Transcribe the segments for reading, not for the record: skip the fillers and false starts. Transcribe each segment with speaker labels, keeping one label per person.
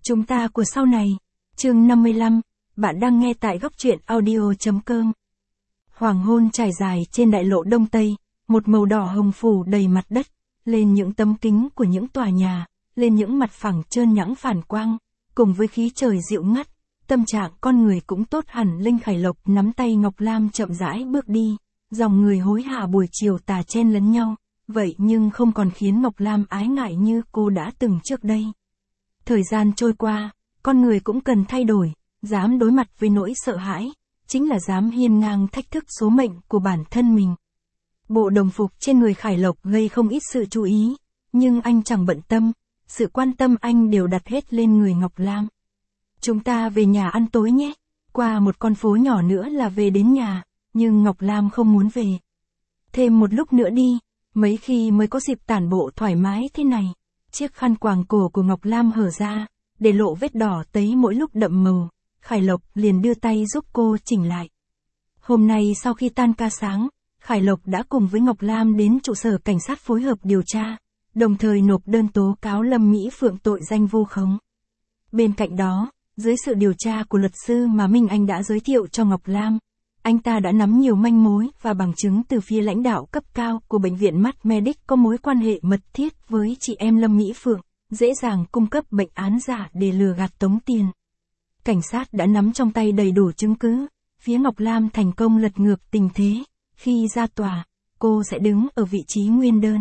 Speaker 1: Chúng ta của sau này. Chương 55, bạn đang nghe tại góc truyện audio.com. Hoàng hôn trải dài trên đại lộ Đông Tây, một màu đỏ hồng phủ đầy mặt đất, lên những tấm kính của những tòa nhà, lên những mặt phẳng trơn nhẵng phản quang, cùng với khí trời dịu ngắt, tâm trạng con người cũng tốt hẳn. Linh Khải Lộc nắm tay Ngọc Lam chậm rãi bước đi, dòng người hối hả buổi chiều tà chen lấn nhau, vậy nhưng không còn khiến Ngọc Lam ái ngại như cô đã từng trước đây. Thời gian trôi qua, con người cũng cần thay đổi, dám đối mặt với nỗi sợ hãi, chính là dám hiên ngang thách thức số mệnh của bản thân mình. Bộ đồng phục trên người Khải Lộc gây không ít sự chú ý, nhưng anh chẳng bận tâm, sự quan tâm anh đều đặt hết lên người Ngọc Lam. Chúng ta về nhà ăn tối nhé, qua một con phố nhỏ nữa là về đến nhà, nhưng Ngọc Lam không muốn về. Thêm một lúc nữa đi, mấy khi mới có dịp tản bộ thoải mái thế này. Chiếc khăn quàng cổ của Ngọc Lam hở ra, để lộ vết đỏ tấy mỗi lúc đậm màu, Khải Lộc liền đưa tay giúp cô chỉnh lại. Hôm nay sau khi tan ca sáng, Khải Lộc đã cùng với Ngọc Lam đến trụ sở cảnh sát phối hợp điều tra, đồng thời nộp đơn tố cáo Lâm Mỹ Phượng tội danh vu khống. Bên cạnh đó, dưới sự điều tra của luật sư mà Minh Anh đã giới thiệu cho Ngọc Lam, anh ta đã nắm nhiều manh mối và bằng chứng từ phía lãnh đạo cấp cao của bệnh viện Mắt Medic có mối quan hệ mật thiết với chị em Lâm Mỹ Phượng, dễ dàng cung cấp bệnh án giả để lừa gạt tống tiền. Cảnh sát đã nắm trong tay đầy đủ chứng cứ, phía Ngọc Lam thành công lật ngược tình thế, khi ra tòa, cô sẽ đứng ở vị trí nguyên đơn.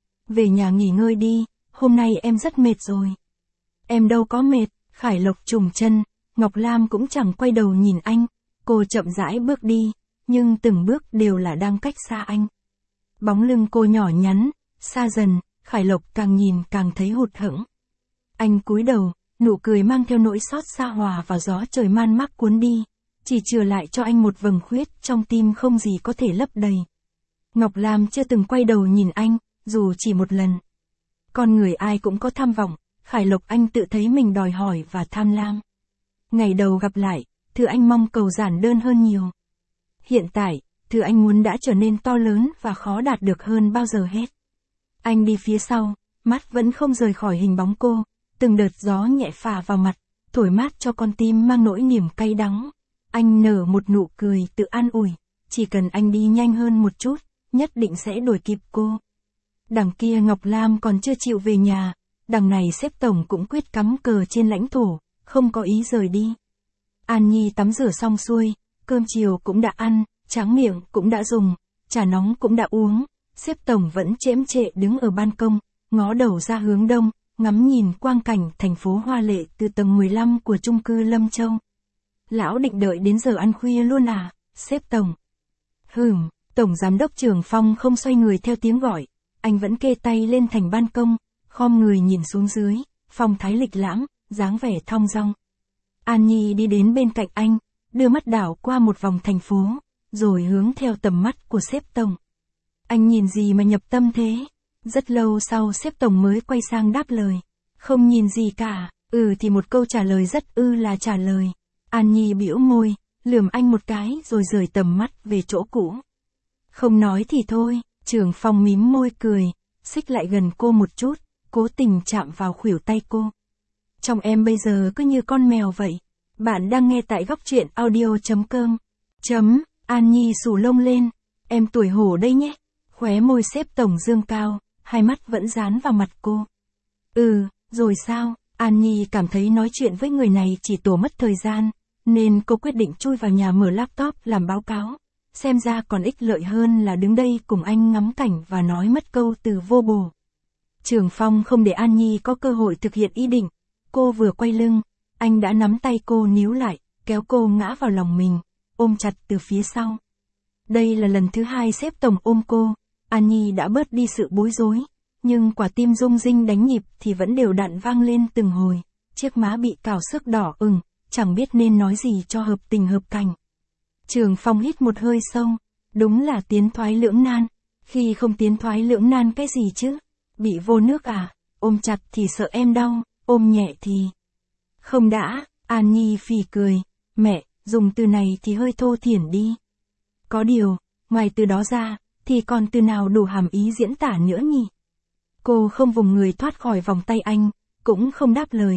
Speaker 1: Về nhà nghỉ ngơi đi, hôm nay em rất mệt rồi. Em đâu có mệt, Khải Lộc trùng chân, Ngọc Lam cũng chẳng quay đầu nhìn anh. Cô chậm rãi bước đi, nhưng từng bước đều là đang cách xa anh. Bóng lưng cô nhỏ nhắn, xa dần, Khải Lộc càng nhìn càng thấy hụt hẫng. Anh cúi đầu, nụ cười mang theo nỗi xót xa hòa vào gió trời man mác cuốn đi, chỉ chừa lại cho anh một vầng khuyết trong tim không gì có thể lấp đầy. Ngọc Lam chưa từng quay đầu nhìn anh, dù chỉ một lần. Con người ai cũng có tham vọng, Khải Lộc anh tự thấy mình đòi hỏi và tham lam. Ngày đầu gặp lại, thứ anh mong cầu giản đơn hơn nhiều. Hiện tại, thứ anh muốn đã trở nên to lớn và khó đạt được hơn bao giờ hết. Anh đi phía sau, mắt vẫn không rời khỏi hình bóng cô, từng đợt gió nhẹ phả vào mặt, thổi mát cho con tim mang nỗi niềm cay đắng. Anh nở một nụ cười tự an ủi, chỉ cần anh đi nhanh hơn một chút, nhất định sẽ đuổi kịp cô. Đằng kia Ngọc Lam còn chưa chịu về nhà, đằng này sếp tổng cũng quyết cắm cờ trên lãnh thổ, không có ý rời đi. An Nhi tắm rửa xong xuôi, cơm chiều cũng đã ăn, tráng miệng cũng đã dùng, trà nóng cũng đã uống, sếp tổng vẫn chễm chệ đứng ở ban công, ngó đầu ra hướng đông, ngắm nhìn quang cảnh thành phố hoa lệ từ tầng 15 của chung cư Lâm Châu. Lão định đợi đến giờ ăn khuya luôn à, sếp tổng? Tổng giám đốc Trường Phong không xoay người theo tiếng gọi, anh vẫn kê tay lên thành ban công, khom người nhìn xuống dưới, phong thái lịch lãm, dáng vẻ thong dong. An Nhi đi đến bên cạnh anh, đưa mắt đảo qua một vòng thành phố, rồi hướng theo tầm mắt của sếp tổng. Anh nhìn gì mà nhập tâm thế? Rất lâu sau sếp tổng mới quay sang đáp lời. Không nhìn gì cả, thì một câu trả lời rất là trả lời. An Nhi bĩu môi, lườm anh một cái rồi rời tầm mắt về chỗ cũ. Không nói thì thôi, Trường Phong mím môi cười, xích lại gần cô một chút, cố tình chạm vào khuỷu tay cô. Trong em bây giờ cứ như con mèo vậy. Bạn đang nghe tại góc truyện audio.com. An Nhi xù lông lên. Em tuổi hổ đây nhé. Khóe môi sếp tổng dương cao, hai mắt vẫn dán vào mặt cô. Rồi sao? An Nhi cảm thấy nói chuyện với người này chỉ tổ mất thời gian, nên cô quyết định chui vào nhà mở laptop làm báo cáo. Xem ra còn ích lợi hơn là đứng đây cùng anh ngắm cảnh và nói mất câu từ vô bổ. Trường Phong không để An Nhi có cơ hội thực hiện ý định. Cô vừa quay lưng, anh đã nắm tay cô níu lại, kéo cô ngã vào lòng mình, ôm chặt từ phía sau. Đây là lần thứ hai sếp tổng ôm cô, An Nhi đã bớt đi sự bối rối, nhưng quả tim rung rinh đánh nhịp thì vẫn đều đặn vang lên từng hồi, chiếc má bị cào xước đỏ ửng, chẳng biết nên nói gì cho hợp tình hợp cảnh. Trường Phong hít một hơi sâu, đúng là tiến thoái lưỡng nan, khi không tiến thoái lưỡng nan cái gì chứ, bị vô nước à, ôm chặt thì sợ em đau, ôm nhẹ thì... Không đã, An Nhi phì cười, mẹ, dùng từ này thì hơi thô thiển đi. Có điều, ngoài từ đó ra, thì còn từ nào đủ hàm ý diễn tả nữa nhỉ? Cô không vùng người thoát khỏi vòng tay anh, cũng không đáp lời,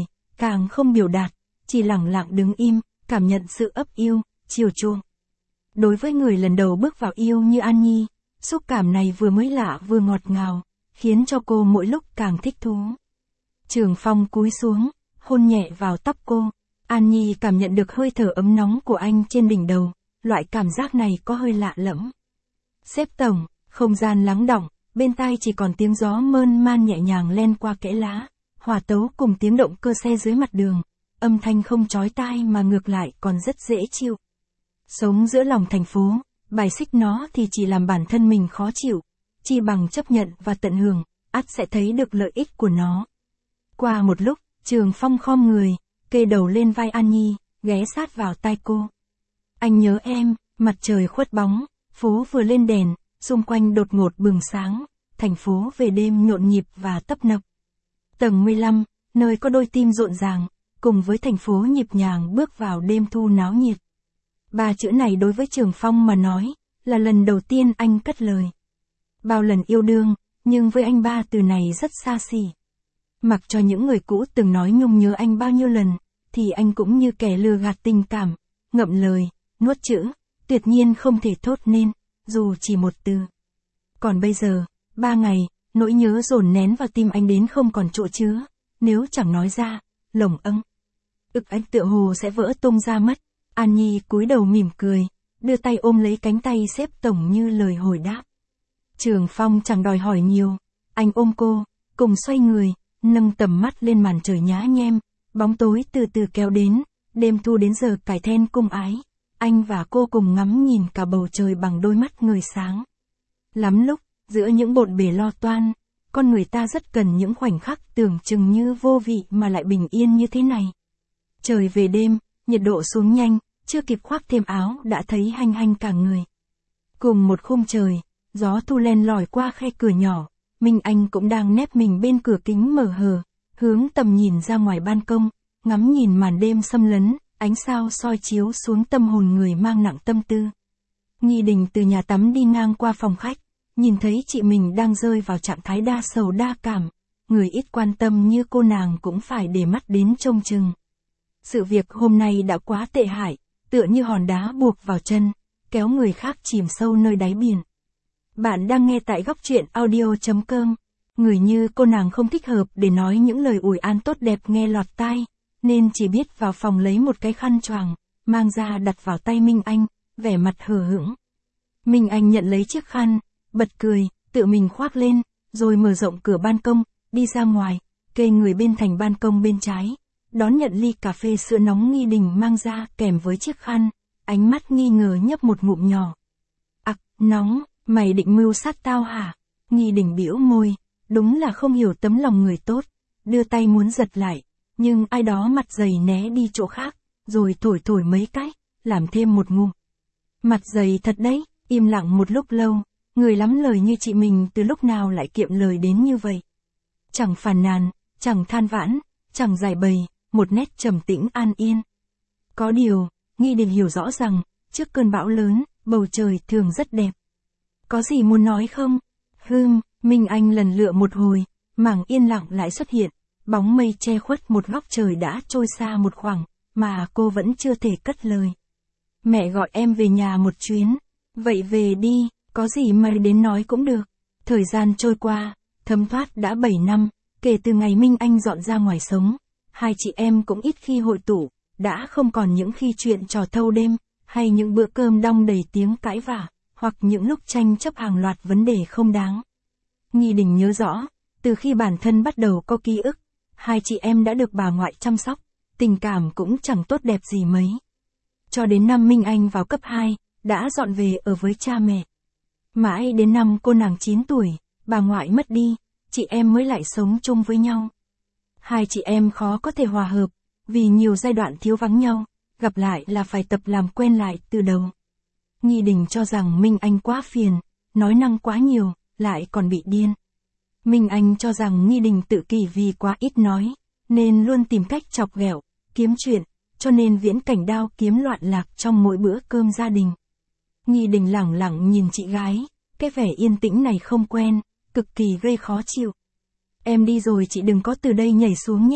Speaker 1: càng không biểu đạt, chỉ lặng lặng đứng im, cảm nhận sự ấp yêu, chiều chuộng. Đối với người lần đầu bước vào yêu như An Nhi, xúc cảm này vừa mới lạ vừa ngọt ngào, khiến cho cô mỗi lúc càng thích thú. Trường Phong cúi xuống, hôn nhẹ vào tóc cô. An Nhi cảm nhận được hơi thở ấm nóng của anh trên đỉnh đầu, loại cảm giác này có hơi lạ lẫm. Xếp tổng, không gian lắng đọng, bên tai chỉ còn tiếng gió mơn man nhẹ nhàng len qua kẽ lá, hòa tấu cùng tiếng động cơ xe dưới mặt đường, âm thanh không chói tai mà ngược lại còn rất dễ chịu. Sống giữa lòng thành phố, bài xích nó thì chỉ làm bản thân mình khó chịu, chi bằng chấp nhận và tận hưởng, ắt sẽ thấy được lợi ích của nó. Qua một lúc, Trường Phong khom người, kê đầu lên vai An Nhi, ghé sát vào tai cô. Anh nhớ em, mặt trời khuất bóng, phố vừa lên đèn, xung quanh đột ngột bừng sáng, thành phố về đêm nhộn nhịp và tấp nập. Tầng 15, nơi có đôi tim rộn ràng, cùng với thành phố nhịp nhàng bước vào đêm thu náo nhiệt. 3 chữ này đối với Trường Phong mà nói, là lần đầu tiên anh cất lời. Bao lần yêu đương, nhưng với anh 3 từ này rất xa xỉ. Mặc cho những người cũ từng nói nhung nhớ anh bao nhiêu lần, thì anh cũng như kẻ lừa gạt tình cảm, ngậm lời, nuốt chữ, tuyệt nhiên không thể thốt nên, dù chỉ một từ. Còn bây giờ, 3 ngày, nỗi nhớ dồn nén vào tim anh đến không còn chỗ chứa, nếu chẳng nói ra, lồng anh tựa hồ sẽ vỡ tung ra mất. An Nhi cúi đầu mỉm cười, đưa tay ôm lấy cánh tay xếp tổng như lời hồi đáp. Trường Phong chẳng đòi hỏi nhiều, anh ôm cô, cùng xoay người, nâng tầm mắt lên màn trời nhá nhem, bóng tối từ từ kéo đến, đêm thu đến giờ cải then cung ái, anh và cô cùng ngắm nhìn cả bầu trời bằng đôi mắt người sáng. Lắm lúc, giữa những bộn bề lo toan, con người ta rất cần những khoảnh khắc tưởng chừng như vô vị mà lại bình yên như thế này. Trời về đêm, nhiệt độ xuống nhanh, chưa kịp khoác thêm áo đã thấy hanh hanh cả người. Cùng một khung trời, gió thu len lỏi qua khe cửa nhỏ, Minh Anh cũng đang nép mình bên cửa kính mở hờ, hướng tầm nhìn ra ngoài ban công, ngắm nhìn màn đêm xâm lấn, ánh sao soi chiếu xuống tâm hồn người mang nặng tâm tư. Nghi Đình từ nhà tắm đi ngang qua phòng khách, nhìn thấy chị mình đang rơi vào trạng thái đa sầu đa cảm, người ít quan tâm như cô nàng cũng phải để mắt đến trông chừng. Sự việc hôm nay đã quá tệ hại, tựa như hòn đá buộc vào chân, kéo người khác chìm sâu nơi đáy biển. Bạn đang nghe tại góc truyện audio.com. Người như cô nàng không thích hợp để nói những lời ủi an tốt đẹp nghe lọt tai, nên chỉ biết vào phòng lấy một cái khăn choàng, mang ra đặt vào tay Minh Anh, vẻ mặt hờ hững. Minh Anh nhận lấy chiếc khăn, bật cười, tự mình khoác lên, rồi mở rộng cửa ban công, đi ra ngoài, kê người bên thành ban công bên trái, đón nhận ly cà phê sữa nóng Nghi Đình mang ra kèm với chiếc khăn, ánh mắt nghi ngờ nhấp một ngụm nhỏ. Nóng, mày định mưu sát tao hả? Nghi Đình bĩu môi, đúng là không hiểu tấm lòng người tốt, đưa tay muốn giật lại, nhưng ai đó mặt dày né đi chỗ khác, rồi thổi mấy cái, làm thêm một ngụm. Mặt dày thật đấy, im lặng một lúc lâu, người lắm lời như chị mình từ lúc nào lại kiệm lời đến như vậy. Chẳng phàn nàn, chẳng than vãn, chẳng giải bày, một nét trầm tĩnh an yên. Có điều, Nghi Đình hiểu rõ rằng, trước cơn bão lớn, bầu trời thường rất đẹp. Có gì muốn nói không? Minh Anh lần lựa một hồi, mảng yên lặng lại xuất hiện, bóng mây che khuất một góc trời đã trôi xa một khoảng, mà cô vẫn chưa thể cất lời. Mẹ gọi em về nhà một chuyến. Vậy về đi, có gì mà đến nói cũng được. Thời gian trôi qua, thấm thoát đã 7 năm, kể từ ngày Minh Anh dọn ra ngoài sống, hai chị em cũng ít khi hội tụ, đã không còn những khi chuyện trò thâu đêm, hay những bữa cơm đong đầy tiếng cãi vã, hoặc những lúc tranh chấp hàng loạt vấn đề không đáng. Nghi Đình nhớ rõ, từ khi bản thân bắt đầu có ký ức, hai chị em đã được bà ngoại chăm sóc, tình cảm cũng chẳng tốt đẹp gì mấy. Cho đến năm Minh Anh vào cấp 2, đã dọn về ở với cha mẹ. Mãi đến năm cô nàng 9 tuổi, bà ngoại mất đi, chị em mới lại sống chung với nhau. Hai chị em khó có thể hòa hợp, vì nhiều giai đoạn thiếu vắng nhau, gặp lại là phải tập làm quen lại từ đầu. Nghi Đình cho rằng Minh Anh quá phiền, nói năng quá nhiều, lại còn bị điên. Minh Anh cho rằng Nghi Đình tự kỷ vì quá ít nói, nên luôn tìm cách chọc ghẹo, kiếm chuyện, cho nên viễn cảnh đao kiếm loạn lạc trong mỗi bữa cơm gia đình. Nghi Đình lẳng lặng nhìn chị gái, cái vẻ yên tĩnh này không quen, cực kỳ gây khó chịu. Em đi rồi chị đừng có từ đây nhảy xuống nhé.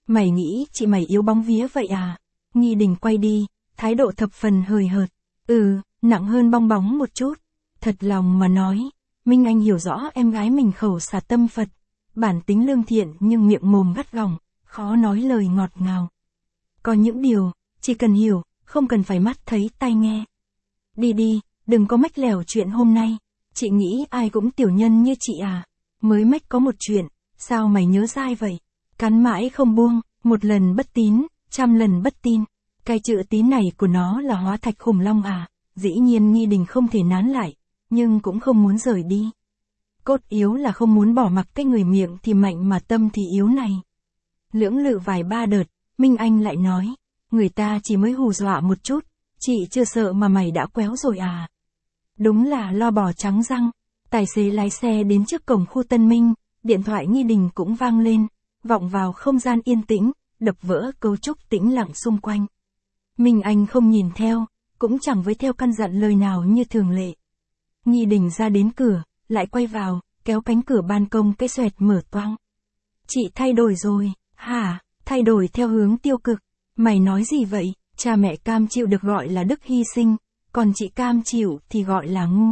Speaker 1: Mày nghĩ chị mày yếu bóng vía vậy à? Nghi Đình quay đi, thái độ thập phần hời hợt. Nặng hơn bong bóng một chút. Thật lòng mà nói, Minh Anh hiểu rõ em gái mình khẩu xà tâm Phật, bản tính lương thiện nhưng miệng mồm gắt gỏng, khó nói lời ngọt ngào. Có những điều, chỉ cần hiểu, không cần phải mắt thấy tai nghe. Đi, đừng có mách lèo chuyện hôm nay. Chị nghĩ ai cũng tiểu nhân như chị à? Mới mách có một chuyện, sao mày nhớ dai vậy? Cắn mãi không buông, một lần bất tín, trăm lần bất tin. Cái chữ tín này của nó là hóa thạch khủng long à? Dĩ nhiên Nghi Đình không thể nán lại, nhưng cũng không muốn rời đi. Cốt yếu là không muốn bỏ mặc cái người miệng thì mạnh mà tâm thì yếu này. Lưỡng lự vài ba đợt, Minh Anh lại nói, người ta chỉ mới hù dọa một chút, chị chưa sợ mà mày đã quéo rồi à? Đúng là lo bò trắng răng. Tài xế lái xe đến trước cổng khu Tân Minh, điện thoại Nghi Đình cũng vang lên, vọng vào không gian yên tĩnh, đập vỡ cấu trúc tĩnh lặng xung quanh. Minh Anh không nhìn theo, cũng chẳng với theo căn dặn lời nào như thường lệ. Nghi Đình ra đến cửa, lại quay vào, kéo cánh cửa ban công cái xoẹt mở toang. Chị thay đổi rồi, hả? Thay đổi theo hướng tiêu cực. Mày nói gì vậy? Cha mẹ cam chịu được gọi là đức hy sinh, còn chị cam chịu thì gọi là ngu.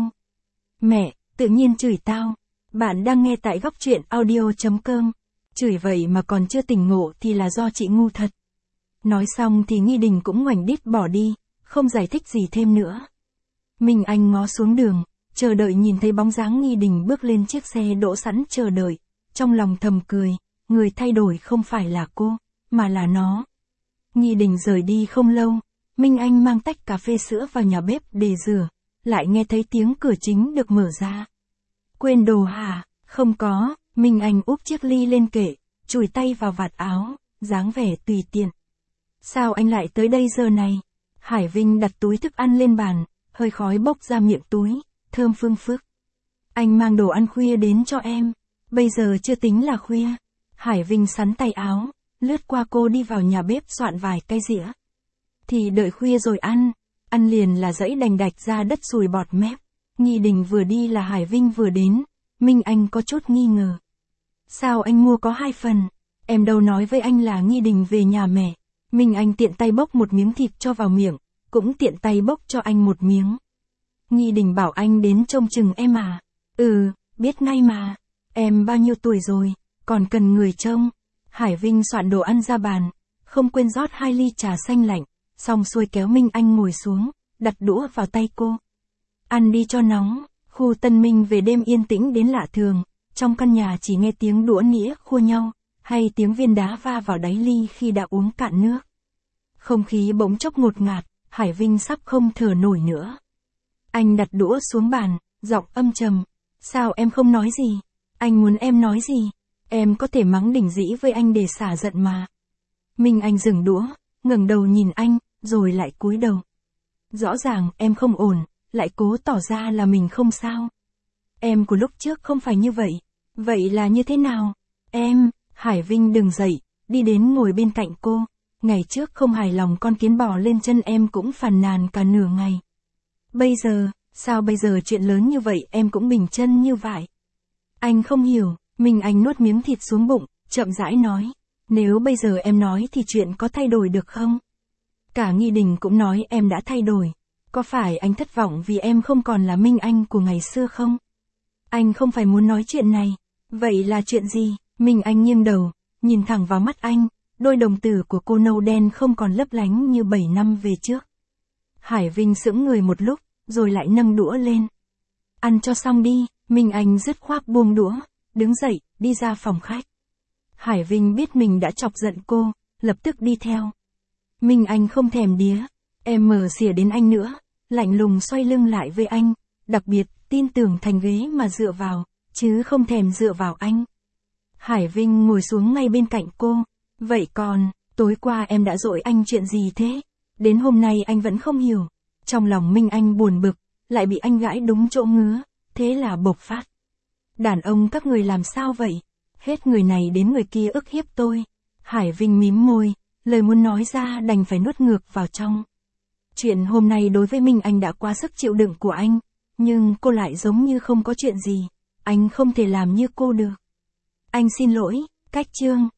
Speaker 1: Mẹ, tự nhiên chửi tao. Bạn đang nghe tại góc truyện audio.com. Chửi vậy mà còn chưa tỉnh ngộ thì là do chị ngu thật. Nói xong thì Nghi Đình cũng ngoảnh đít bỏ đi, không giải thích gì thêm nữa. Minh Anh ngó xuống đường, chờ đợi nhìn thấy bóng dáng Nghi Đình bước lên chiếc xe đỗ sẵn chờ đợi, trong lòng thầm cười, người thay đổi không phải là cô, mà là nó. Nghi Đình rời đi không lâu, Minh Anh mang tách cà phê sữa vào nhà bếp để rửa, lại nghe thấy tiếng cửa chính được mở ra. Quên đồ hả? Không có, Minh Anh úp chiếc ly lên kệ, chùi tay vào vạt áo, dáng vẻ tùy tiện. Sao anh lại tới đây giờ này? Hải Vinh đặt túi thức ăn lên bàn, hơi khói bốc ra miệng túi, thơm phương phức. Anh mang đồ ăn khuya đến cho em, bây giờ chưa tính là khuya. Hải Vinh sắn tay áo, lướt qua cô đi vào nhà bếp soạn vài cái dĩa. Thì đợi khuya rồi ăn liền là dẫy đành đạch ra đất sùi bọt mép. Nghi Đình vừa đi là Hải Vinh vừa đến, Minh Anh có chút nghi ngờ. Sao anh mua có 2 phần? Em đâu nói với anh là Nghi Đình về nhà mẹ. Minh Anh tiện tay bốc một miếng thịt cho vào miệng, cũng tiện tay bốc cho anh một miếng. Nghi Đình bảo anh đến trông chừng em à? Biết ngay mà. Em bao nhiêu tuổi rồi, còn cần người trông. Hải Vinh soạn đồ ăn ra bàn, không quên rót 2 ly trà xanh lạnh, xong xuôi kéo Minh Anh ngồi xuống, đặt đũa vào tay cô. Ăn đi cho nóng. Khu Tân Minh về đêm yên tĩnh đến lạ thường, trong căn nhà chỉ nghe tiếng đũa nĩa khua nhau, hay tiếng viên đá va vào đáy ly khi đã uống cạn nước. Không khí bỗng chốc ngột ngạt, Hải Vinh sắp không thở nổi nữa. Anh đặt đũa xuống bàn, giọng âm trầm. Sao em không nói gì? Anh muốn em nói gì? Em có thể mắng đỉnh dĩ với anh để xả giận mà. Minh Anh dừng đũa, ngẩng đầu nhìn anh, rồi lại cúi đầu. Rõ ràng em không ổn, lại cố tỏ ra là mình không sao. Em của lúc trước không phải như vậy. Vậy là như thế nào? Em, Hải Vinh đứng dậy, đi đến ngồi bên cạnh cô. Ngày trước không hài lòng con kiến bò lên chân em cũng phàn nàn cả nửa ngày. Bây giờ, sao bây giờ chuyện lớn như vậy em cũng bình chân như vậy? Anh không hiểu. Minh Anh nuốt miếng thịt xuống bụng, chậm rãi nói. Nếu bây giờ em nói thì chuyện có thay đổi được không? Cả Nghi Đình cũng nói em đã thay đổi. Có phải anh thất vọng vì em không còn là Minh Anh của ngày xưa không? Anh không phải muốn nói chuyện này. Vậy là chuyện gì? Minh Anh nghiêng đầu, nhìn thẳng vào mắt anh, đôi đồng tử của cô nâu đen không còn lấp lánh như 7 năm về trước. Hải Vinh sững người một lúc, rồi lại nâng đũa lên. Ăn cho xong đi. Minh Anh dứt khoát buông đũa, đứng dậy, đi ra phòng khách. Hải Vinh biết mình đã chọc giận cô, lập tức đi theo. Minh Anh không thèm đía, em mở xỉa đến anh nữa, lạnh lùng xoay lưng lại với anh, đặc biệt, tin tưởng thành ghế mà dựa vào, chứ không thèm dựa vào anh. Hải Vinh ngồi xuống ngay bên cạnh cô, vậy còn, tối qua em đã dỗi anh chuyện gì thế? Đến hôm nay anh vẫn không hiểu. Trong lòng Minh Anh buồn bực, lại bị anh gãi đúng chỗ ngứa, thế là bộc phát. Đàn ông các người làm sao vậy? Hết người này đến người kia ức hiếp tôi. Hải Vinh mím môi, lời muốn nói ra đành phải nuốt ngược vào trong. Chuyện hôm nay đối với Minh Anh đã quá sức chịu đựng của anh, nhưng cô lại giống như không có chuyện gì. Anh không thể làm như cô được. Anh xin lỗi, cách chương.